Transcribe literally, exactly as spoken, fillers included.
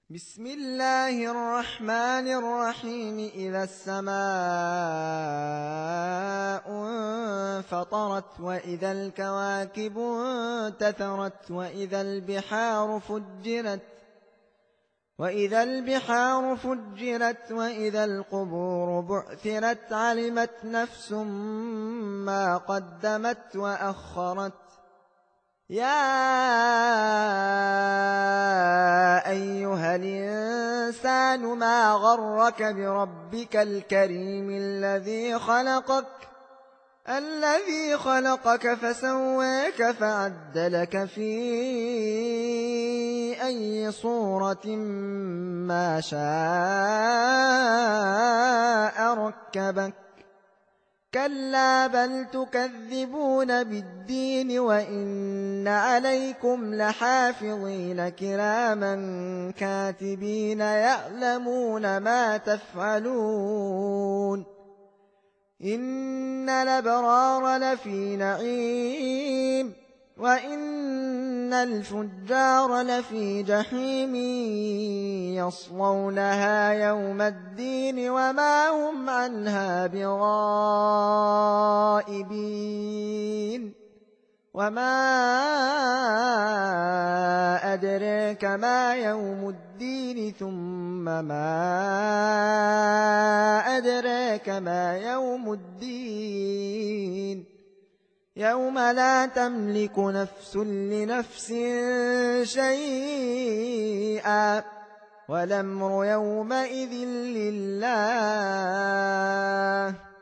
بسم الله الرحمن الرحيم. إذا السماء انفطرت وإذا الكواكب انتثرت وإذا البحار فجرت وإذا البحار فجرت وإذا القبور بعثرت علمت نفس ما قدمت وأخرت. يا أيها الإنسان ما غرك بربك الكريم الذي خلقك الذي خلقك فسواك فعدلك في أي صورة ما شاء ركبك. كلا بل تكذبون بالدين وإن عليكم لحافظين كراما كاتبين يعلمون ما تفعلون. إن الأبرار لفي نعيم وإن الفجار لفي جحيم يصلونها يوم الدين وما هم عنها بغائبين. وما أدريك ما يوم الدين ثم ما أدريك ما يوم الدين يوم لا تملك نفس لنفس شيئا والأمر يومئذ لله.